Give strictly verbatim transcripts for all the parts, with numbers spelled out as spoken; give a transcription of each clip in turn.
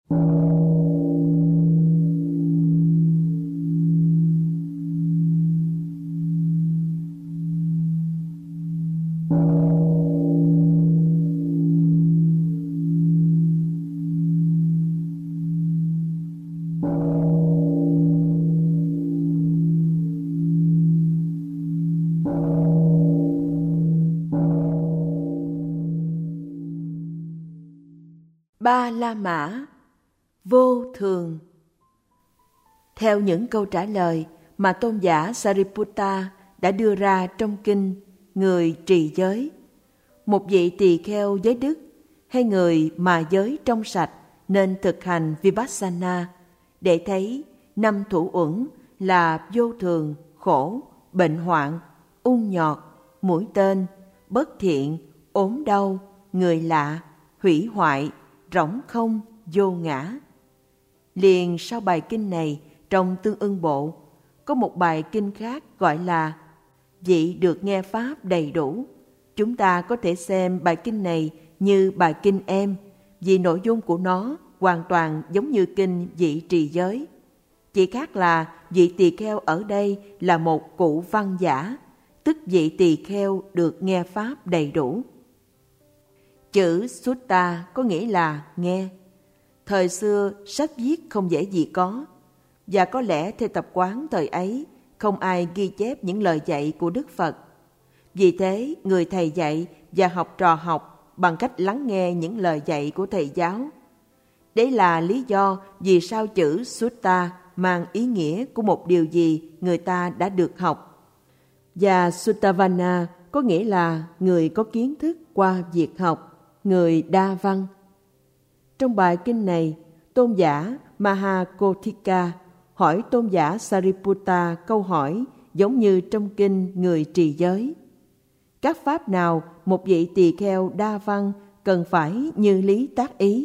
Ba La Mã, vô thường. Theo những câu trả lời mà tôn giả Sariputta đã đưa ra trong kinh Người Trì Giới, một vị tỳ kheo giới đức hay người mà giới trong sạch nên thực hành Vipassana để thấy năm thủ uẩn là vô thường, khổ, bệnh hoạn, ung nhọt, mũi tên, bất thiện, ốm đau, người lạ, hủy hoại, rỗng không, vô ngã. Liền sau bài kinh này, trong Tương Ưng Bộ, có một bài kinh khác gọi là Vị được nghe Pháp đầy đủ. Chúng ta có thể xem bài kinh này như bài kinh em, vì nội dung của nó hoàn toàn giống như kinh Vị Trì Giới. Chỉ khác là vị tỳ kheo ở đây là một cụ văn giả, tức vị tỳ kheo được nghe Pháp đầy đủ. Chữ Sutta có nghĩa là nghe. Thời xưa sách viết không dễ gì có, và có lẽ theo tập quán thời ấy không ai ghi chép những lời dạy của Đức Phật. Vì thế người thầy dạy và học trò học bằng cách lắng nghe những lời dạy của thầy giáo. Đấy là lý do vì sao chữ Sutta mang ý nghĩa của một điều gì người ta đã được học. Và Suttavana có nghĩa là người có kiến thức qua việc học, người đa văn. Trong bài kinh này, tôn giả Mahakothika hỏi tôn giả Sariputta câu hỏi giống như trong kinh Người Trì Giới. Các pháp nào một vị tỳ kheo đa văn cần phải như lý tác ý?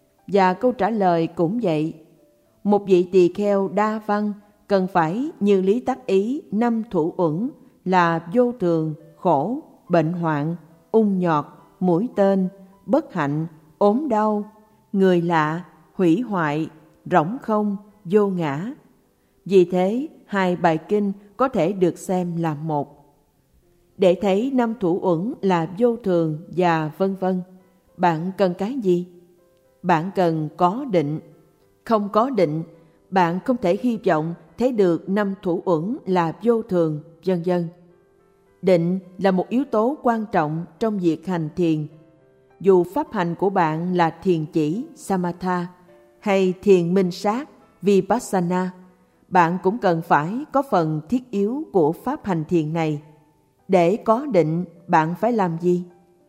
Và câu trả lời cũng vậy. Một vị tỳ kheo đa văn cần phải như lý tác ý năm thủ uẩn là vô thường, khổ, bệnh hoạn, ung nhọt, mũi tên, bất hạnh, ốm đau, người lạ, hủy hoại, rỗng không, vô ngã. Vì thế, hai bài kinh có thể được xem là một. Để thấy năm thủ uẩn là vô thường và vân vân, bạn cần cái gì? Bạn cần có định. Không có định, bạn không thể hy vọng thấy được năm thủ uẩn là vô thường, vân vân. Định là một yếu tố quan trọng trong việc hành thiền. Dù pháp hành của bạn là thiền chỉ, Samatha, hay thiền minh sát, Vipassana, bạn cũng cần phải có phần thiết yếu của pháp hành thiền này. Để có định, bạn phải làm gì?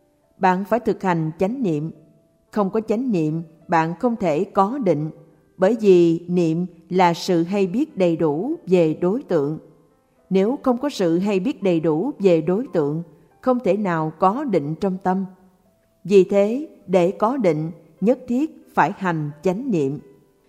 Bạn phải thực hành chánh niệm. Không có chánh niệm, bạn không thể có định, bởi vì niệm là sự hay biết đầy đủ về đối tượng. Nếu không có sự hay biết đầy đủ về đối tượng, không thể nào có định trong tâm. Vì thế, để có định, nhất thiết phải hành chánh niệm.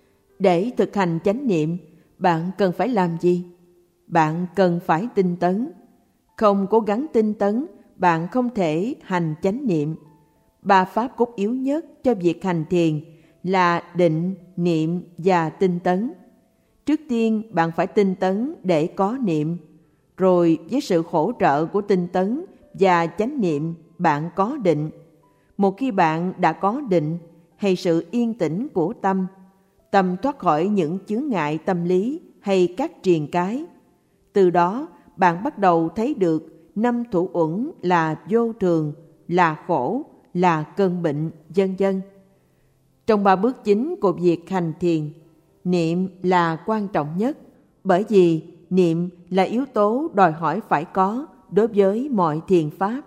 Để thực hành chánh niệm, bạn cần phải làm gì? Bạn cần phải tinh tấn. Không cố gắng tinh tấn, bạn không thể hành chánh niệm. Ba pháp cốt yếu nhất cho việc hành thiền là định, niệm và tinh tấn. Trước tiên, bạn phải tinh tấn để có niệm. Rồi với sự hỗ trợ của tinh tấn và chánh niệm, bạn có định. Một khi bạn đã có định hay sự yên tĩnh của tâm, tâm thoát khỏi những chướng ngại tâm lý hay các triền cái, từ đó bạn bắt đầu thấy được năm thủ uẩn là vô thường, là khổ, là cơn bệnh, vân vân. Trong ba bước chính của việc hành thiền, niệm là quan trọng nhất, bởi vì niệm là yếu tố đòi hỏi phải có đối với mọi thiền pháp.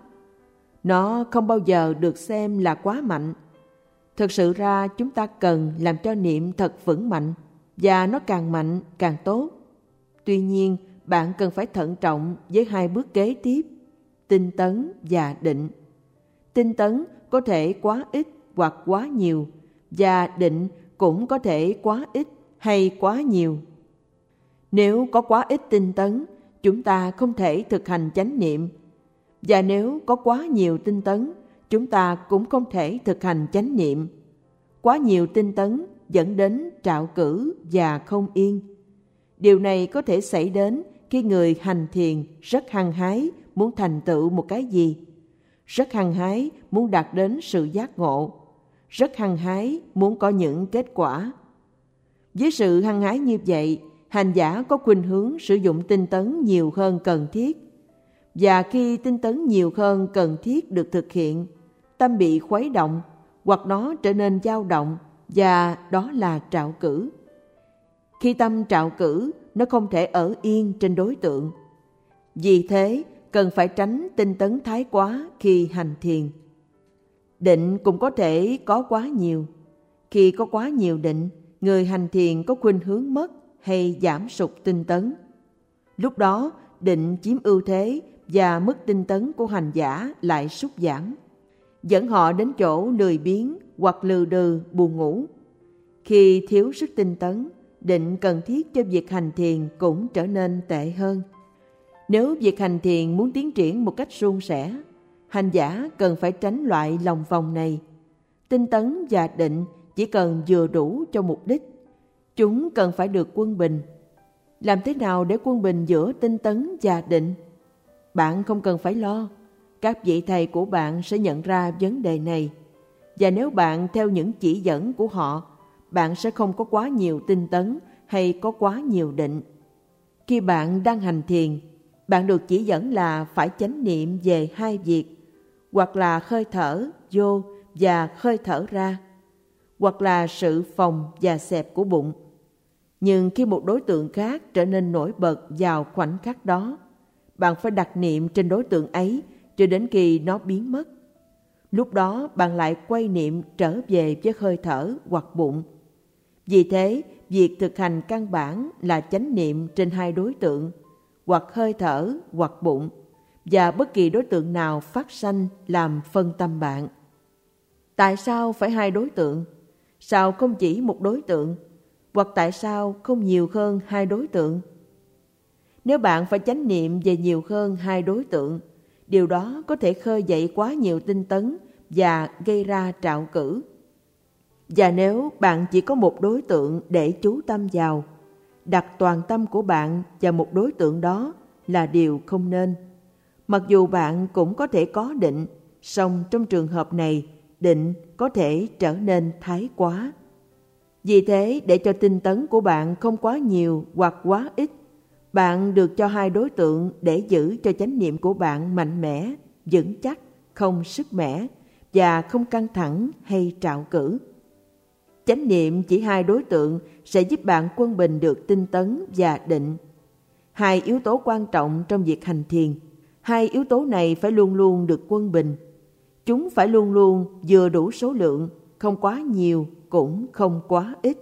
Nó không bao giờ được xem là quá mạnh. Thực sự ra chúng ta cần làm cho niệm thật vững mạnh, và nó càng mạnh càng tốt. Tuy nhiên, bạn cần phải thận trọng với hai bước kế tiếp, tinh tấn và định. Tinh tấn có thể quá ít hoặc quá nhiều, và định cũng có thể quá ít hay quá nhiều. Nếu có quá ít tinh tấn, chúng ta không thể thực hành chánh niệm. Và nếu có quá nhiều tinh tấn, chúng ta cũng không thể thực hành chánh niệm. Quá nhiều tinh tấn dẫn đến trạo cử và không yên. Điều này có thể xảy đến khi người hành thiền rất hăng hái muốn thành tựu một cái gì, rất hăng hái muốn đạt đến sự giác ngộ, rất hăng hái muốn có những kết quả. Với sự hăng hái như vậy, hành giả có khuynh hướng sử dụng tinh tấn nhiều hơn cần thiết. Và khi tinh tấn nhiều hơn cần thiết được thực hiện, tâm bị khuấy động hoặc nó trở nên dao động, và đó là trạo cử. Khi tâm trạo cử, nó không thể ở yên trên đối tượng. Vì thế, cần phải tránh tinh tấn thái quá khi hành thiền. Định cũng có thể có quá nhiều. Khi có quá nhiều định, người hành thiền có khuynh hướng mất hay giảm sụt tinh tấn. Lúc đó, định chiếm ưu thế và mức tinh tấn của hành giả lại sút giảm, dẫn họ đến chỗ lười biếng hoặc lừ đừ buồn ngủ. Khi thiếu sức tinh tấn, định cần thiết cho việc hành thiền cũng trở nên tệ hơn. Nếu việc hành thiền muốn tiến triển một cách suôn sẻ, hành giả cần phải tránh loại lòng vòng này. Tinh tấn và định chỉ cần vừa đủ cho mục đích. Chúng cần phải được quân bình. Làm thế nào để quân bình giữa tinh tấn và định? Bạn không cần phải lo. Các vị thầy của bạn sẽ nhận ra vấn đề này. Và nếu bạn theo những chỉ dẫn của họ, bạn sẽ không có quá nhiều tinh tấn hay có quá nhiều định. Khi bạn đang hành thiền, bạn được chỉ dẫn là phải chánh niệm về hai việc, hoặc là hơi thở vô và hơi thở ra, hoặc là sự phồng và xẹp của bụng. Nhưng khi một đối tượng khác trở nên nổi bật vào khoảnh khắc đó, bạn phải đặt niệm trên đối tượng ấy cho đến khi nó biến mất. Lúc đó bạn lại quay niệm trở về với hơi thở hoặc bụng. Vì thế, việc thực hành căn bản là chánh niệm trên hai đối tượng, hoặc hơi thở hoặc bụng, và bất kỳ đối tượng nào phát sanh làm phân tâm bạn. Tại sao phải hai đối tượng? Sao không chỉ một đối tượng? Hoặc tại sao không nhiều hơn hai đối tượng? Nếu bạn phải chánh niệm về nhiều hơn hai đối tượng, điều đó có thể khơi dậy quá nhiều tinh tấn và gây ra trạo cử. Và nếu bạn chỉ có một đối tượng để chú tâm vào, đặt toàn tâm của bạn vào một đối tượng đó là điều không nên. Mặc dù bạn cũng có thể có định, song trong trường hợp này, định có thể trở nên thái quá. Vì thế, để cho tinh tấn của bạn không quá nhiều hoặc quá ít, bạn được cho hai đối tượng để giữ cho chánh niệm của bạn mạnh mẽ, vững chắc, không sức mẻ và không căng thẳng hay trạo cử. Chánh niệm chỉ hai đối tượng sẽ giúp bạn quân bình được tinh tấn và định. Hai yếu tố quan trọng trong việc hành thiền. Hai yếu tố này phải luôn luôn được quân bình. Chúng phải luôn luôn vừa đủ số lượng, không quá nhiều cũng không quá ít.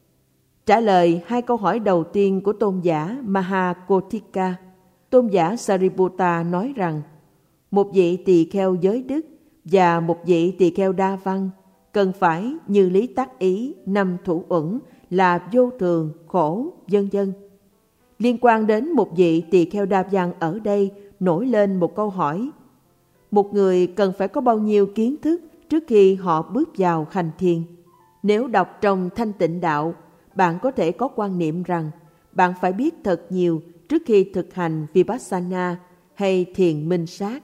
Trả lời hai câu hỏi đầu tiên của tôn giả Mahakotika, tôn giả Sariputta nói rằng một vị tỳ kheo giới đức và một vị tỳ kheo đa văn cần phải như lý tác ý năm thủ uẩn là vô thường, khổ, vân vân. Liên quan đến một vị tỳ kheo đa văn ở đây nổi lên một câu hỏi. Một người cần phải có bao nhiêu kiến thức trước khi họ bước vào hành thiền? Nếu đọc trong Thanh Tịnh Đạo, bạn có thể có quan niệm rằng bạn phải biết thật nhiều trước khi thực hành Vipassana hay thiền minh sát.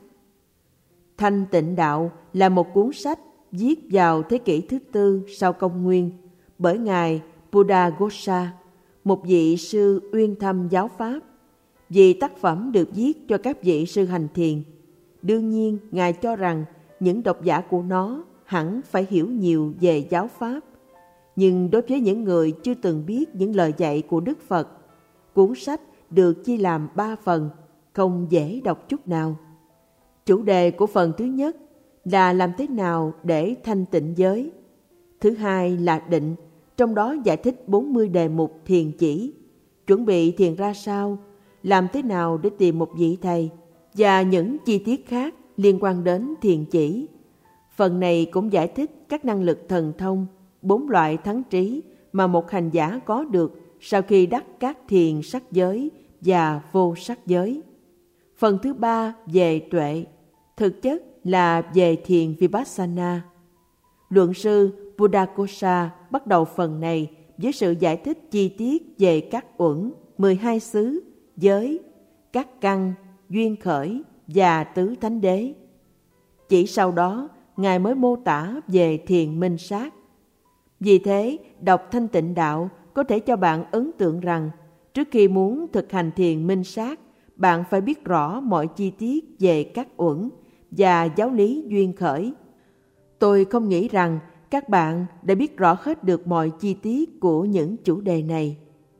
Thanh Tịnh Đạo là một cuốn sách viết vào thế kỷ thứ tư sau công nguyên bởi Ngài Buddhaghosa, một vị sư uyên thâm giáo Pháp. Vì tác phẩm được viết cho các vị sư hành thiền, đương nhiên Ngài cho rằng những độc giả của nó hẳn phải hiểu nhiều về giáo Pháp. Nhưng đối với những người chưa từng biết những lời dạy của Đức Phật, cuốn sách được chia làm ba phần, không dễ đọc chút nào. Chủ đề của phần thứ nhất là làm thế nào để thanh tịnh giới. Thứ hai là định, trong đó giải thích bốn mươi đề mục thiền chỉ, chuẩn bị thiền ra sao, làm thế nào để tìm một vị thầy, và những chi tiết khác liên quan đến thiền chỉ. Phần này cũng giải thích các năng lực thần thông, bốn loại thắng trí mà một hành giả có được sau khi đắc các thiền sắc giới và vô sắc giới. Phần thứ ba về tuệ, thực chất là về thiền Vipassana. Luận sư Buddhaghosa bắt đầu phần này với sự giải thích chi tiết về các uẩn, mười hai xứ, giới, các căn, duyên khởi và tứ thánh đế. Chỉ sau đó, Ngài mới mô tả về thiền minh sát. Vì thế, đọc Thanh Tịnh Đạo có thể cho bạn ấn tượng rằng trước khi muốn thực hành thiền minh sát, bạn phải biết rõ mọi chi tiết về các uẩn và giáo lý duyên khởi. Tôi không nghĩ rằng các bạn đã biết rõ hết được mọi chi tiết của những chủ đề này.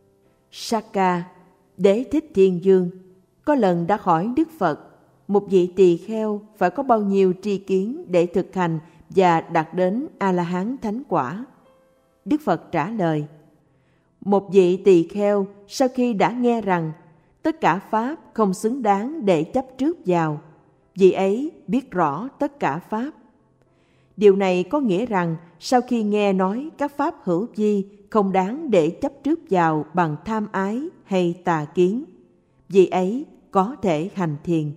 Sakka, Đế Thích Thiên Dương, có lần đã hỏi Đức Phật, một vị tỳ kheo phải có bao nhiêu tri kiến để thực hành và đạt đến A-la-hán thánh quả? Đức Phật trả lời, một vị tỳ kheo sau khi đã nghe rằng tất cả pháp không xứng đáng để chấp trước vào, vị ấy biết rõ tất cả pháp. Điều này có nghĩa rằng sau khi nghe nói các pháp hữu vi không đáng để chấp trước vào bằng tham ái hay tà kiến, vị ấy có thể hành thiền.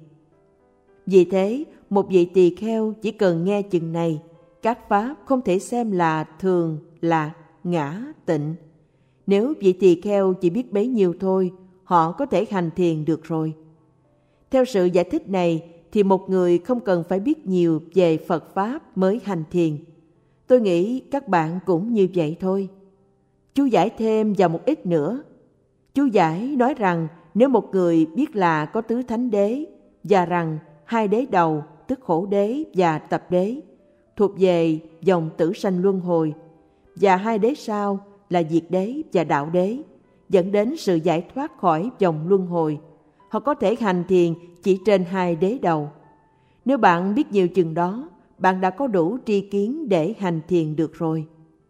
Vì thế, một vị tỳ kheo chỉ cần nghe chừng này, các pháp không thể xem là thường, lạc, ngã, tịnh. Nếu vị tỳ kheo chỉ biết bấy nhiêu thôi, họ có thể hành thiền được rồi. Theo sự giải thích này, thì một người không cần phải biết nhiều về Phật Pháp mới hành thiền. Tôi nghĩ các bạn cũng như vậy thôi. Chú giải thêm vào một ít nữa. Chú giải nói rằng nếu một người biết là có tứ thánh đế và rằng hai đế đầu, tức khổ đế và tập đế, thuộc về dòng tử sanh luân hồi, và hai đế sau là diệt đế và đạo đế, dẫn đến sự giải thoát khỏi dòng luân hồi, họ có thể hành thiền chỉ trên hai đế đầu. Nếu bạn biết nhiều chừng đó, bạn đã có đủ tri kiến để hành thiền được rồi.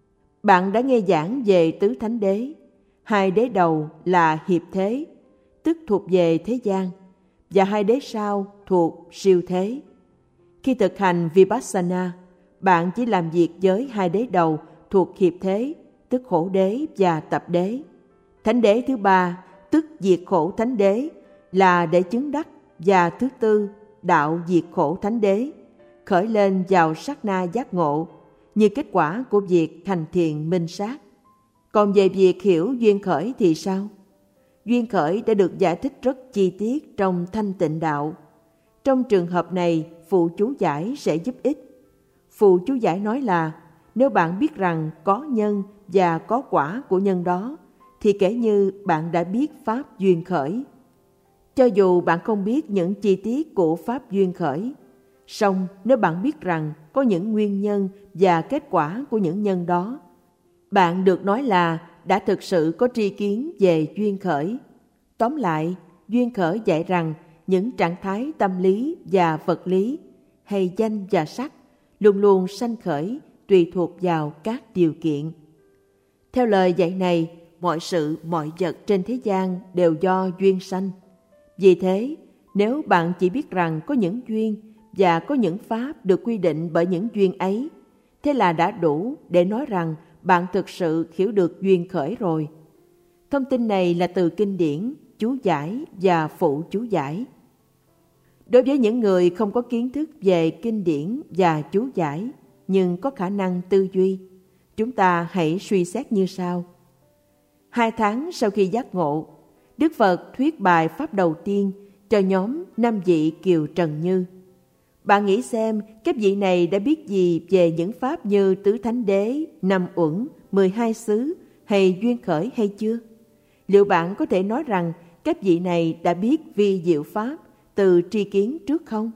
Bạn đã nghe giảng về tứ thánh đế. Hai đế đầu là hiệp thế, tức thuộc về thế gian, và hai đế sau thuộc siêu thế. Khi thực hành Vipassana, bạn chỉ làm việc với hai đế đầu thuộc hiệp thế, tức khổ đế và tập đế. Thánh đế thứ ba, tức diệt khổ thánh đế, là để chứng đắc, và thứ tư, đạo diệt khổ thánh đế, khởi lên vào sát na giác ngộ, như kết quả của việc hành thiền minh sát. Còn về việc hiểu duyên khởi thì sao? Duyên khởi đã được giải thích rất chi tiết trong Thanh Tịnh Đạo. Trong trường hợp này, phụ chú giải sẽ giúp ích. Phụ chú giải nói là, nếu bạn biết rằng có nhân và có quả của nhân đó, thì kể như bạn đã biết pháp duyên khởi. Cho dù bạn không biết những chi tiết của pháp duyên khởi, song nếu bạn biết rằng có những nguyên nhân và kết quả của những nhân đó, bạn được nói là đã thực sự có tri kiến về duyên khởi. Tóm lại, duyên khởi dạy rằng những trạng thái tâm lý và vật lý, hay danh và sắc, luôn luôn sanh khởi tùy thuộc vào các điều kiện. Theo lời dạy này, mọi sự, mọi vật trên thế gian đều do duyên sanh. Vì thế, nếu bạn chỉ biết rằng có những duyên và có những pháp được quy định bởi những duyên ấy, thế là đã đủ để nói rằng bạn thực sự hiểu được duyên khởi rồi. Thông tin này là từ kinh điển, chú giải và phụ chú giải. Đối với những người không có kiến thức về kinh điển và chú giải, nhưng có khả năng tư duy, chúng ta hãy suy xét như sau. Hai tháng sau khi giác ngộ, Đức Phật thuyết bài pháp đầu tiên cho nhóm năm vị Kiều Trần Như. Bạn nghĩ xem các vị này đã biết gì về những pháp như tứ thánh đế, năm uẩn, mười hai xứ hay duyên khởi hay chưa? Liệu bạn có thể nói rằng các vị này đã biết vi diệu pháp từ tri kiến trước không?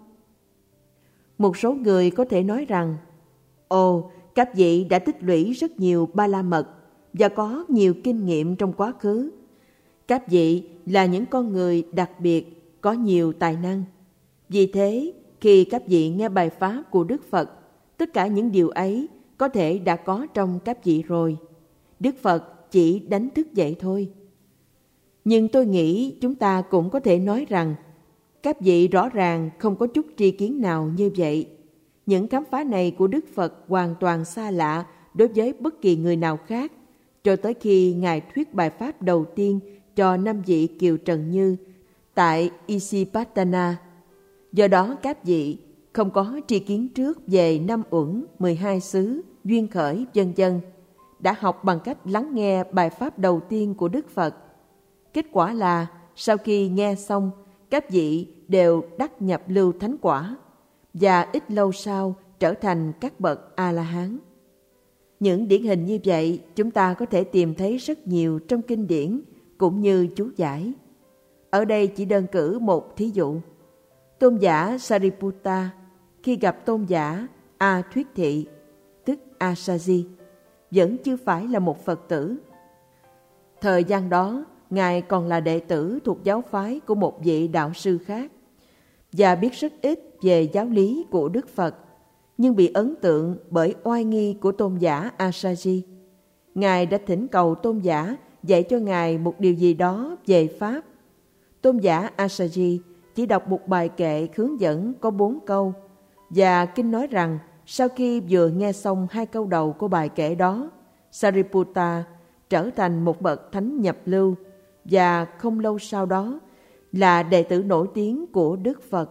Một số người có thể nói rằng, ồ, các vị đã tích lũy rất nhiều ba la mật và có nhiều kinh nghiệm trong quá khứ. Các vị là những con người đặc biệt, có nhiều tài năng. Vì thế, khi các vị nghe bài pháp của Đức Phật, tất cả những điều ấy có thể đã có trong các vị rồi. Đức Phật chỉ đánh thức dậy thôi. Nhưng tôi nghĩ chúng ta cũng có thể nói rằng các vị rõ ràng không có chút tri kiến nào như vậy. Những khám phá này của Đức Phật hoàn toàn xa lạ đối với bất kỳ người nào khác, cho tới khi Ngài thuyết bài pháp đầu tiên cho năm vị Kiều Trần Như tại Isipatana. Do đó các vị không có tri kiến trước về năm uẩn, mười hai xứ duyên khởi, vân vân, đã học bằng cách lắng nghe bài pháp đầu tiên của Đức Phật. Kết quả là sau khi nghe xong, các vị đều đắc nhập lưu thánh quả và ít lâu sau trở thành các bậc A-la-hán. Những điển hình như vậy chúng ta có thể tìm thấy rất nhiều trong kinh điển cũng như chú giải. Ở đây chỉ đơn cử một thí dụ. Tôn giả Sariputta khi gặp tôn giả A Thuyết Thị, tức Asaji, vẫn chưa phải là một Phật tử. Thời gian đó, Ngài còn là đệ tử thuộc giáo phái của một vị đạo sư khác và biết rất ít về giáo lý của Đức Phật, nhưng bị ấn tượng bởi oai nghi của tôn giả Asaji. Ngài đã thỉnh cầu tôn giả dạy cho Ngài một điều gì đó về Pháp. Tôn giả Asaji chỉ đọc một bài kệ hướng dẫn có bốn câu, và kinh nói rằng sau khi vừa nghe xong hai câu đầu của bài kệ đó, Sariputta trở thành một bậc thánh nhập lưu và không lâu sau đó là đệ tử nổi tiếng của Đức Phật.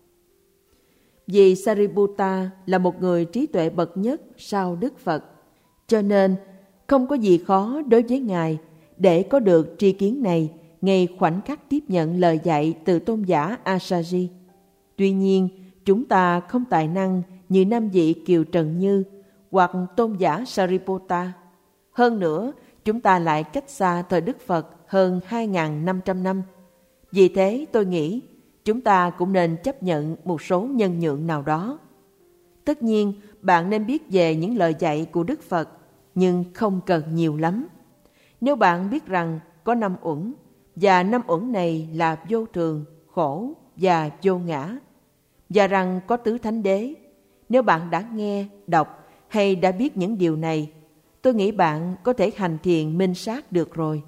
Vì Sariputta là một người trí tuệ bậc nhất sau Đức Phật, cho nên không có gì khó đối với Ngài để có được tri kiến này ngay khoảnh khắc tiếp nhận lời dạy từ tôn giả Asaji. Tuy nhiên, chúng ta không tài năng như năm vị Kiều Trần Như hoặc tôn giả Sariputta. Hơn nữa, chúng ta lại cách xa thời Đức Phật hơn hai nghìn năm trăm năm. Vì thế tôi nghĩ chúng ta cũng nên chấp nhận một số nhân nhượng nào đó. Tất nhiên, bạn nên biết về những lời dạy của Đức Phật, nhưng không cần nhiều lắm. Nếu bạn biết rằng có năm uẩn, và năm uẩn này là vô thường, khổ và vô ngã, và rằng có tứ thánh đế, nếu bạn đã nghe, đọc hay đã biết những điều này, tôi nghĩ bạn có thể hành thiền minh sát được rồi.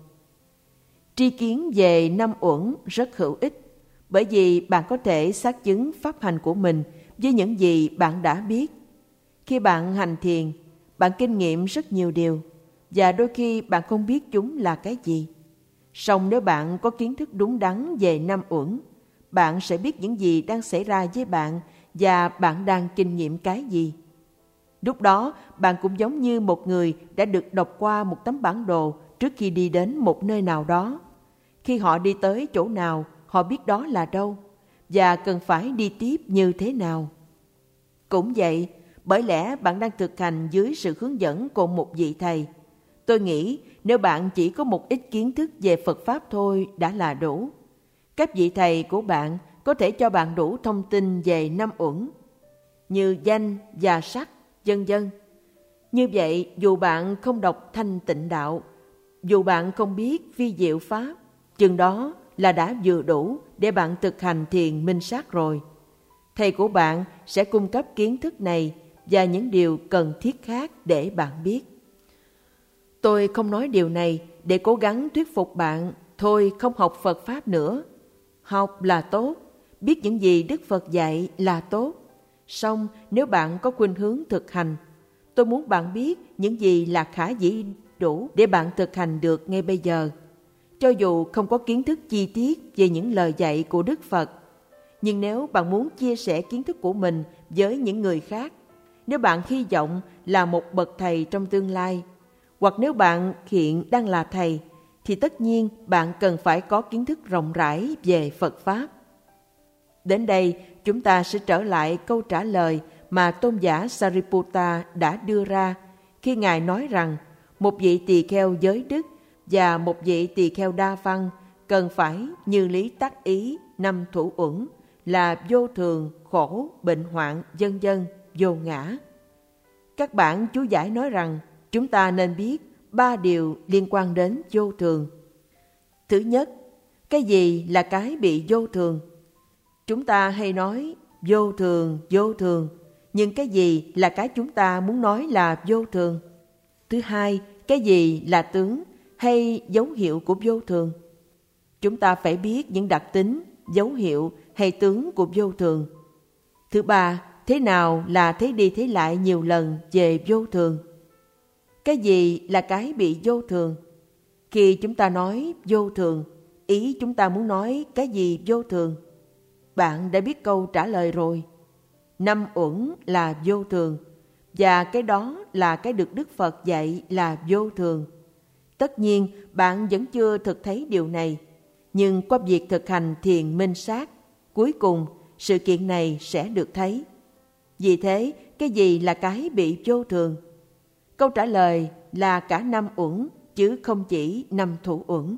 Tri kiến về năm uẩn rất hữu ích, bởi vì bạn có thể xác chứng pháp hành của mình với những gì bạn đã biết. Khi bạn hành thiền, bạn kinh nghiệm rất nhiều điều, và đôi khi bạn không biết chúng là cái gì. Song nếu bạn có kiến thức đúng đắn về năm uẩn, bạn sẽ biết những gì đang xảy ra với bạn và bạn đang kinh nghiệm cái gì. Lúc đó, bạn cũng giống như một người đã được đọc qua một tấm bản đồ trước khi đi đến một nơi nào đó. Khi họ đi tới chỗ nào, họ biết đó là đâu và cần phải đi tiếp như thế nào. Cũng vậy, bởi lẽ bạn đang thực hành dưới sự hướng dẫn của một vị thầy. Tôi nghĩ nếu bạn chỉ có một ít kiến thức về Phật Pháp thôi đã là đủ. Các vị thầy của bạn có thể cho bạn đủ thông tin về năm uẩn, như danh và sắc, vân vân. Như vậy, dù bạn không đọc Thanh Tịnh Đạo, dù bạn không biết vi diệu Pháp, chừng đó là đã vừa đủ để bạn thực hành thiền minh sát rồi. Thầy của bạn sẽ cung cấp kiến thức này và những điều cần thiết khác để bạn biết. Tôi không nói điều này để cố gắng thuyết phục bạn thôi không học Phật Pháp nữa. Học là tốt, biết những gì Đức Phật dạy là tốt. Song nếu bạn có khuynh hướng thực hành, tôi muốn bạn biết những gì là khả dĩ đủ để bạn thực hành được ngay bây giờ. Cho dù không có kiến thức chi tiết về những lời dạy của Đức Phật, nhưng nếu bạn muốn chia sẻ kiến thức của mình với những người khác, nếu bạn hy vọng là một bậc thầy trong tương lai, hoặc nếu bạn hiện đang là thầy, thì tất nhiên bạn cần phải có kiến thức rộng rãi về Phật Pháp. Đến đây, chúng ta sẽ trở lại câu trả lời mà tôn giả Sariputta đã đưa ra khi Ngài nói rằng một vị tỳ kheo giới đức và một vị tỳ kheo đa văn cần phải như lý tác ý năm thủ uẩn là vô thường, khổ, bệnh hoạn, vân vân, vô ngã. Các bản chú giải nói rằng chúng ta nên biết ba điều liên quan đến vô thường. Thứ nhất, cái gì là cái bị vô thường? Chúng ta hay nói vô thường, vô thường, nhưng cái gì là cái chúng ta muốn nói là vô thường? Thứ hai, cái gì là tướng hay dấu hiệu của vô thường? Chúng ta phải biết những đặc tính, dấu hiệu hay tướng của vô thường. Thứ ba, thế nào là thấy đi thấy lại nhiều lần về vô thường? Cái gì là cái bị vô thường? Khi chúng ta nói vô thường, ý chúng ta muốn nói cái gì vô thường? Bạn đã biết câu trả lời rồi. Năm uẩn là vô thường, và cái đó là cái được Đức Phật dạy là vô thường. Tất nhiên, bạn vẫn chưa thực thấy điều này, nhưng qua việc thực hành thiền minh sát, cuối cùng sự kiện này sẽ được thấy. Vì thế, cái gì là cái bị vô thường? Câu trả lời là cả năm uẩn, chứ không chỉ năm thủ uẩn.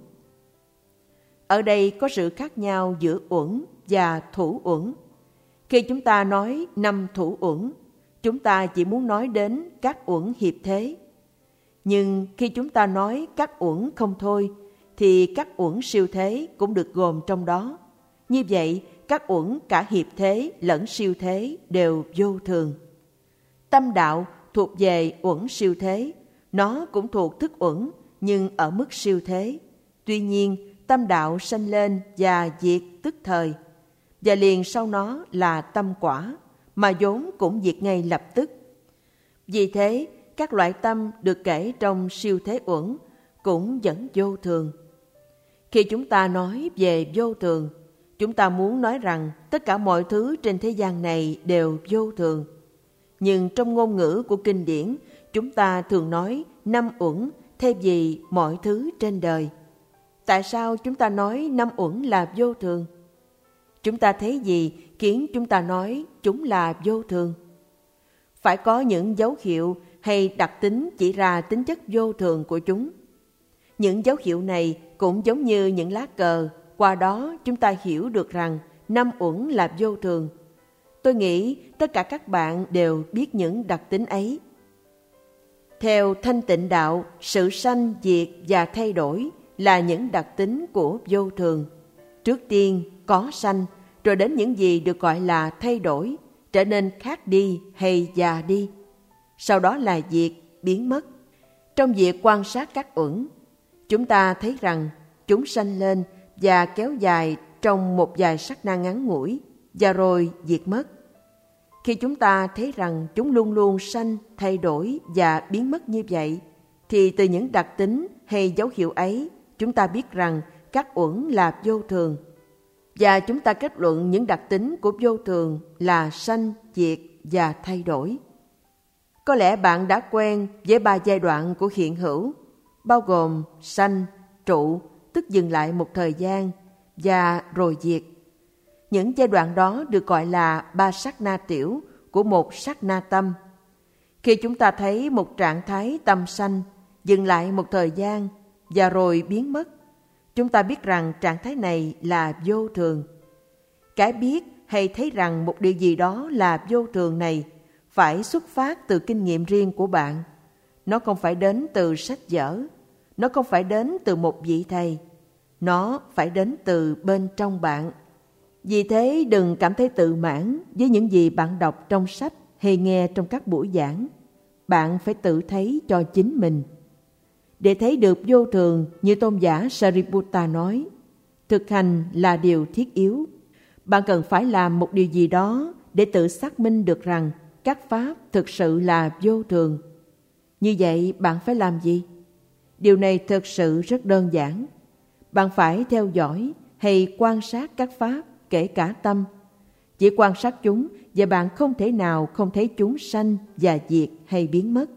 Ở đây có sự khác nhau giữa uẩn và thủ uẩn. Khi chúng ta nói năm thủ uẩn, chúng ta chỉ muốn nói đến các uẩn hiệp thế. Nhưng khi chúng ta nói các uẩn không thôi, thì các uẩn siêu thế cũng được gồm trong đó. Như vậy, các uẩn cả hiệp thế lẫn siêu thế đều vô thường. Tâm đạo thuộc về uẩn siêu thế, nó cũng thuộc thức uẩn nhưng ở mức siêu thế. Tuy nhiên, tâm đạo sanh lên và diệt tức thời, và liền sau nó là tâm quả, mà vốn cũng diệt ngay lập tức. Vì thế, các loại tâm được kể trong siêu thế uẩn cũng vẫn vô thường. Khi chúng ta nói về vô thường, chúng ta muốn nói rằng tất cả mọi thứ trên thế gian này đều vô thường. Nhưng trong ngôn ngữ của kinh điển, chúng ta thường nói năm uẩn thay vì mọi thứ trên đời. Tại sao chúng ta nói năm uẩn là vô thường? Chúng ta thấy gì khiến chúng ta nói chúng là vô thường? Phải có những dấu hiệu hay đặc tính chỉ ra tính chất vô thường của chúng. Những dấu hiệu này cũng giống như những lá cờ, qua đó chúng ta hiểu được rằng năm uẩn là vô thường. Tôi nghĩ tất cả các bạn đều biết những đặc tính ấy. Theo thanh tịnh đạo, sự sanh, diệt và thay đổi là những đặc tính của vô thường. Trước tiên có sanh, rồi đến những gì được gọi là thay đổi, trở nên khác đi hay già đi. Sau đó là diệt, biến mất. Trong việc quan sát các uẩn, chúng ta thấy rằng chúng sanh lên và kéo dài trong một vài sát na ngắn ngủi, và rồi diệt mất. Khi chúng ta thấy rằng chúng luôn luôn sanh, thay đổi và biến mất như vậy, thì từ những đặc tính hay dấu hiệu ấy, chúng ta biết rằng các uẩn là vô thường. Và chúng ta kết luận những đặc tính của vô thường là sanh, diệt và thay đổi. Có lẽ bạn đã quen với ba giai đoạn của hiện hữu, bao gồm sanh, trụ, tức dừng lại một thời gian, và rồi diệt. Những giai đoạn đó được gọi là ba sát na tiểu của một sát na tâm. Khi chúng ta thấy một trạng thái tâm sanh, dừng lại một thời gian, và rồi biến mất, chúng ta biết rằng trạng thái này là vô thường. Cái biết hay thấy rằng một điều gì đó là vô thường này phải xuất phát từ kinh nghiệm riêng của bạn. Nó không phải đến từ sách vở, nó không phải đến từ một vị thầy, nó phải đến từ bên trong bạn. Vì thế đừng cảm thấy tự mãn với những gì bạn đọc trong sách hay nghe trong các buổi giảng. Bạn phải tự thấy cho chính mình. Để thấy được vô thường như tôn giả Sariputta nói, thực hành là điều thiết yếu. Bạn cần phải làm một điều gì đó để tự xác minh được rằng các pháp thực sự là vô thường. Như vậy bạn phải làm gì? Điều này thực sự rất đơn giản. Bạn phải theo dõi hay quan sát các pháp, kể cả tâm. Chỉ quan sát chúng và bạn không thể nào không thấy chúng sanh và diệt hay biến mất.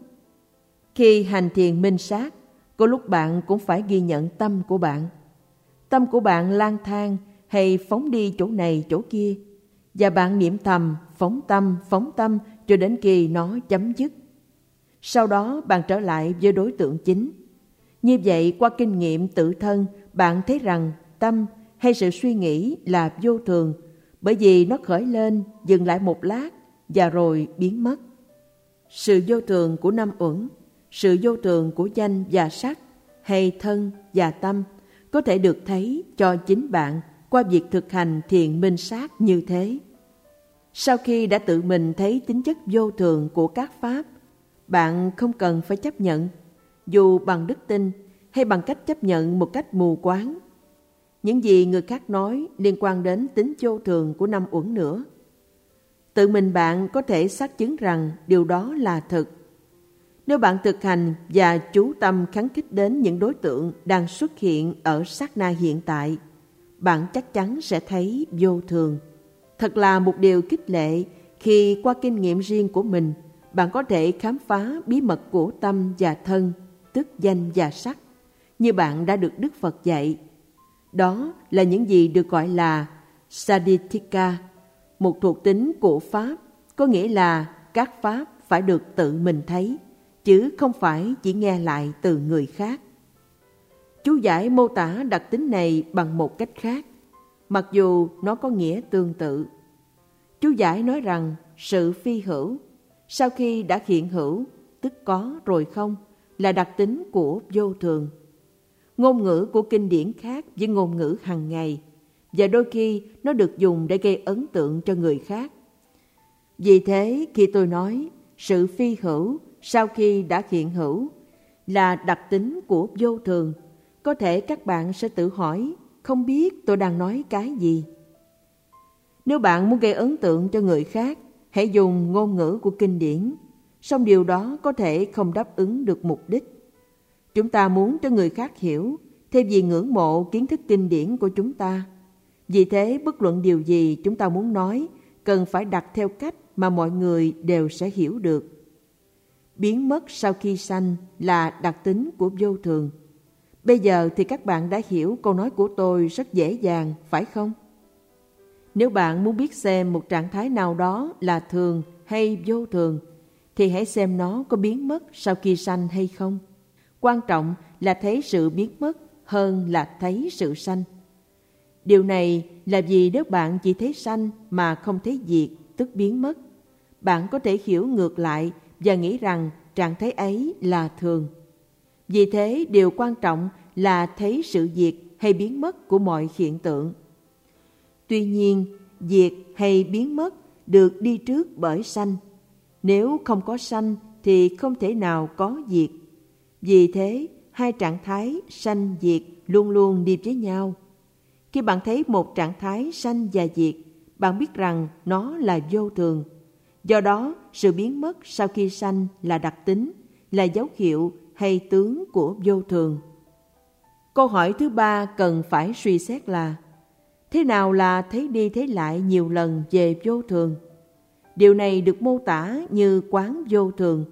Khi hành thiền minh sát, có lúc bạn cũng phải ghi nhận tâm của bạn. Tâm của bạn lang thang hay phóng đi chỗ này chỗ kia, và bạn niệm thầm phóng tâm phóng tâm cho đến khi nó chấm dứt. Sau đó bạn trở lại với đối tượng chính. Như vậy, qua kinh nghiệm tự thân, bạn thấy rằng tâm hay sự suy nghĩ là vô thường, bởi vì nó khởi lên, dừng lại một lát và rồi biến mất. Sự vô thường của năm uẩn, sự vô thường của danh và sắc hay thân và tâm có thể được thấy cho chính bạn qua việc thực hành thiền minh sát như thế. Sau khi đã tự mình thấy tính chất vô thường của các pháp, bạn không cần phải chấp nhận, dù bằng đức tin hay bằng cách chấp nhận một cách mù quáng, những gì người khác nói liên quan đến tính vô thường của năm uẩn nữa. Tự mình bạn có thể xác chứng rằng điều đó là thật. Nếu bạn thực hành và chú tâm khắng khích đến những đối tượng đang xuất hiện ở sát na hiện tại, bạn chắc chắn sẽ thấy vô thường. Thật là một điều khích lệ khi qua kinh nghiệm riêng của mình, bạn có thể khám phá bí mật của tâm và thân, tức danh và sắc, như bạn đã được Đức Phật dạy. Đó là những gì được gọi là Sadhitika, một thuộc tính của Pháp, có nghĩa là các Pháp phải được tự mình thấy, chứ không phải chỉ nghe lại từ người khác. Chú giải mô tả đặc tính này bằng một cách khác, mặc dù nó có nghĩa tương tự. Chú giải nói rằng sự phi hữu, sau khi đã hiện hữu, tức có rồi không, là đặc tính của vô thường. Ngôn ngữ của kinh điển khác với ngôn ngữ hàng ngày, và đôi khi nó được dùng để gây ấn tượng cho người khác. Vì thế, khi tôi nói sự phi hữu sau khi đã hiện hữu là đặc tính của vô thường, có thể các bạn sẽ tự hỏi, không biết tôi đang nói cái gì. Nếu bạn muốn gây ấn tượng cho người khác, hãy dùng ngôn ngữ của kinh điển, song điều đó có thể không đáp ứng được mục đích. Chúng ta muốn cho người khác hiểu, thay vì ngưỡng mộ kiến thức kinh điển của chúng ta. Vì thế, bất luận điều gì chúng ta muốn nói, cần phải đặt theo cách mà mọi người đều sẽ hiểu được. Biến mất sau khi sanh là đặc tính của vô thường. Bây giờ thì các bạn đã hiểu câu nói của tôi rất dễ dàng, phải không? Nếu bạn muốn biết xem một trạng thái nào đó là thường hay vô thường, thì hãy xem nó có biến mất sau khi sanh hay không. Quan trọng là thấy sự biến mất hơn là thấy sự sanh. Điều này là vì nếu bạn chỉ thấy sanh mà không thấy diệt, tức biến mất, bạn có thể hiểu ngược lại và nghĩ rằng trạng thái ấy là thường. Vì thế, điều quan trọng là thấy sự diệt hay biến mất của mọi hiện tượng. Tuy nhiên, diệt hay biến mất được đi trước bởi sanh. Nếu không có sanh thì không thể nào có diệt. Vì thế, hai trạng thái sanh diệt luôn luôn đi với nhau. Khi bạn thấy một trạng thái sanh và diệt, bạn biết rằng nó là vô thường. Do đó, sự biến mất sau khi sanh là đặc tính, là dấu hiệu hay tướng của vô thường. Câu hỏi thứ ba cần phải suy xét là: thế nào là thấy đi thấy lại nhiều lần về vô thường? Điều này được mô tả như quán vô thường,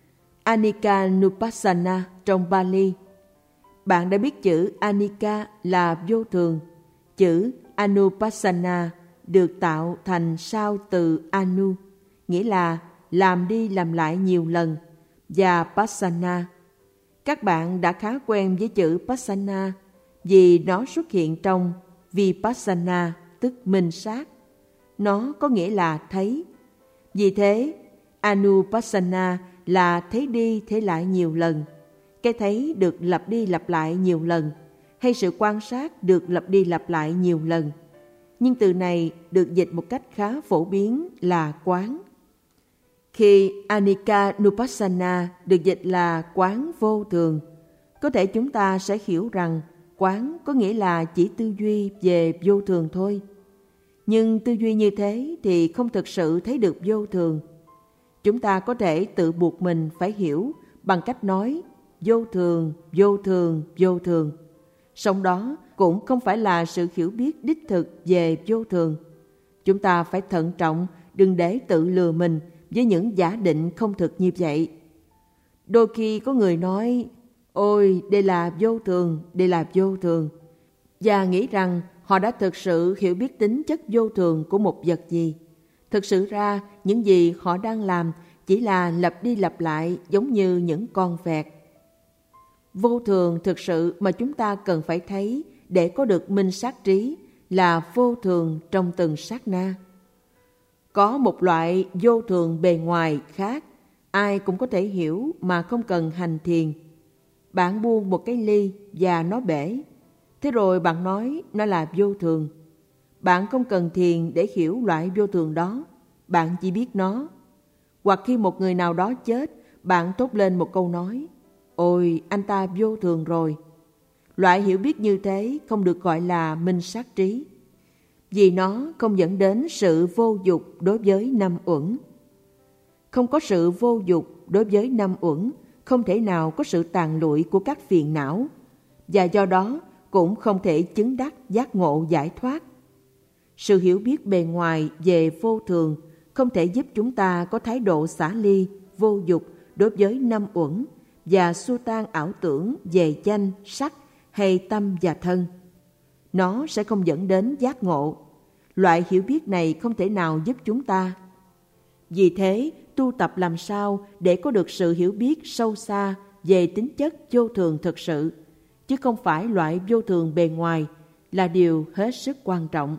Anicca Nupassana trong Pali. Bạn đã biết chữ Anicca là vô thường. Chữ Anupassana được tạo thành sao từ Anu, nghĩa là làm đi làm lại nhiều lần, và Passana. Các bạn đã khá quen với chữ Passana vì nó xuất hiện trong Vipassana, tức minh sát. Nó có nghĩa là thấy. Vì thế, Anupassana là thấy đi thấy lại nhiều lần. Cái thấy được lặp đi lặp lại nhiều lần, hay sự quan sát được lặp đi lặp lại nhiều lần. Nhưng từ này được dịch một cách khá phổ biến là quán. Khi Anicca Nupassana được dịch là quán vô thường, có thể chúng ta sẽ hiểu rằng quán có nghĩa là chỉ tư duy về vô thường thôi. Nhưng tư duy như thế thì không thực sự thấy được vô thường. Chúng ta có thể tự buộc mình phải hiểu bằng cách nói vô thường, vô thường, vô thường. Song đó cũng không phải là sự hiểu biết đích thực về vô thường. Chúng ta phải thận trọng, đừng để tự lừa mình với những giả định không thực như vậy. Đôi khi có người nói, ôi, đây là vô thường, đây là vô thường, và nghĩ rằng họ đã thực sự hiểu biết tính chất vô thường của một vật gì. Thực sự ra, những gì họ đang làm chỉ là lặp đi lặp lại giống như những con vẹt. Vô thường thực sự mà chúng ta cần phải thấy để có được minh sát trí là vô thường trong từng sát na. Có một loại vô thường bề ngoài khác, ai cũng có thể hiểu mà không cần hành thiền. Bạn buông một cái ly và nó bể. Thế rồi bạn nói nó là vô thường. Bạn không cần thiền để hiểu loại vô thường đó, bạn chỉ biết nó. Hoặc khi một người nào đó chết, bạn thốt lên một câu nói, ôi, anh ta vô thường rồi. Loại hiểu biết như thế không được gọi là minh sát trí, vì nó không dẫn đến sự vô dục đối với năm uẩn. Không có sự vô dục đối với năm uẩn, không thể nào có sự tàn lụi của các phiền não, và do đó cũng không thể chứng đắc giác ngộ giải thoát. Sự hiểu biết bề ngoài về vô thường không thể giúp chúng ta có thái độ xả ly vô dục đối với năm uẩn và xua tan ảo tưởng về danh, sắc hay tâm và thân. Nó sẽ không dẫn đến giác ngộ. Loại hiểu biết này không thể nào giúp chúng ta. Vì thế, tu tập làm sao để có được sự hiểu biết sâu xa về tính chất vô thường thực sự, chứ không phải loại vô thường bề ngoài, là điều hết sức quan trọng.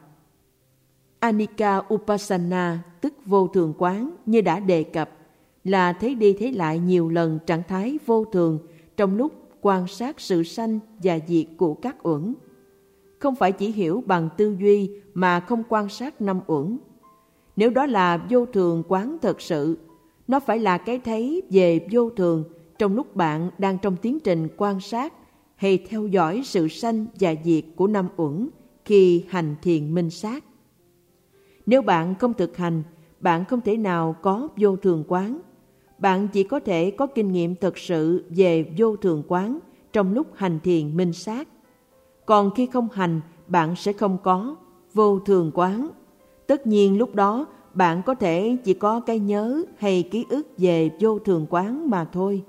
Anicca Upasana, tức vô thường quán, như đã đề cập, là thấy đi thấy lại nhiều lần trạng thái vô thường trong lúc quan sát sự sanh và diệt của các uẩn. Không phải chỉ hiểu bằng tư duy mà không quan sát năm uẩn. Nếu đó là vô thường quán thật sự, nó phải là cái thấy về vô thường trong lúc bạn đang trong tiến trình quan sát hay theo dõi sự sanh và diệt của năm uẩn khi hành thiền minh sát. Nếu bạn không thực hành, bạn không thể nào có vô thường quán. Bạn chỉ có thể có kinh nghiệm thực sự về vô thường quán trong lúc hành thiền minh sát. Còn khi không hành, bạn sẽ không có vô thường quán. Tất nhiên lúc đó bạn có thể chỉ có cái nhớ hay ký ức về vô thường quán mà thôi.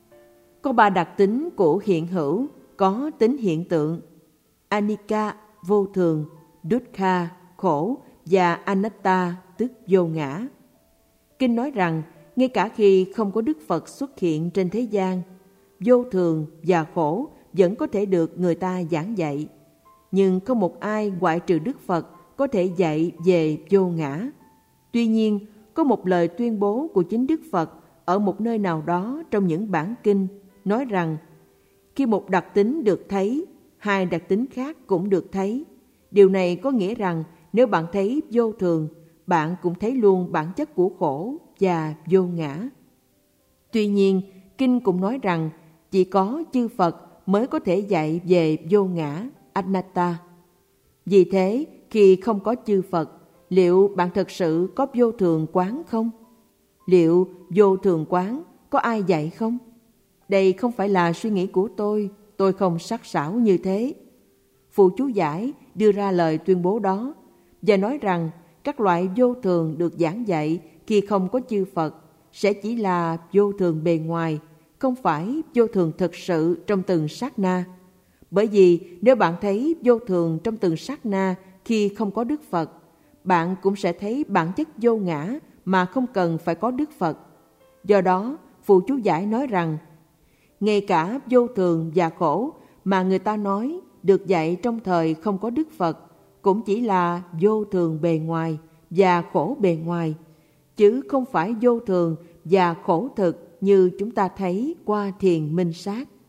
Có ba đặc tính của hiện hữu có tính hiện tượng: Anicca, vô thường; Dukkha, khổ; và Anatta, tức vô ngã. Kinh nói rằng ngay cả khi không có Đức Phật xuất hiện trên thế gian, vô thường và khổ vẫn có thể được người ta giảng dạy. Nhưng không một ai ngoại trừ Đức Phật có thể dạy về vô ngã. Tuy nhiên, có một lời tuyên bố của chính Đức Phật ở một nơi nào đó trong những bản kinh nói rằng khi một đặc tính được thấy, hai đặc tính khác cũng được thấy. Điều này có nghĩa rằng nếu bạn thấy vô thường, bạn cũng thấy luôn bản chất của khổ và vô ngã. Tuy nhiên, kinh cũng nói rằng chỉ có chư Phật mới có thể dạy về vô ngã, Anatta. Vì thế, khi không có chư Phật, liệu bạn thật sự có vô thường quán không? Liệu vô thường quán có ai dạy không? Đây không phải là suy nghĩ của tôi, tôi không sắc sảo như thế. Phụ chú giải đưa ra lời tuyên bố đó và nói rằng các loại vô thường được giảng dạy khi không có chư Phật sẽ chỉ là vô thường bề ngoài, không phải vô thường thực sự trong từng sát na. Bởi vì nếu bạn thấy vô thường trong từng sát na khi không có Đức Phật, bạn cũng sẽ thấy bản chất vô ngã mà không cần phải có Đức Phật. Do đó, phụ chú giải nói rằng ngay cả vô thường và khổ mà người ta nói được dạy trong thời không có Đức Phật cũng chỉ là vô thường bề ngoài và khổ bề ngoài, chứ không phải vô thường và khổ thực như chúng ta thấy qua thiền minh sát.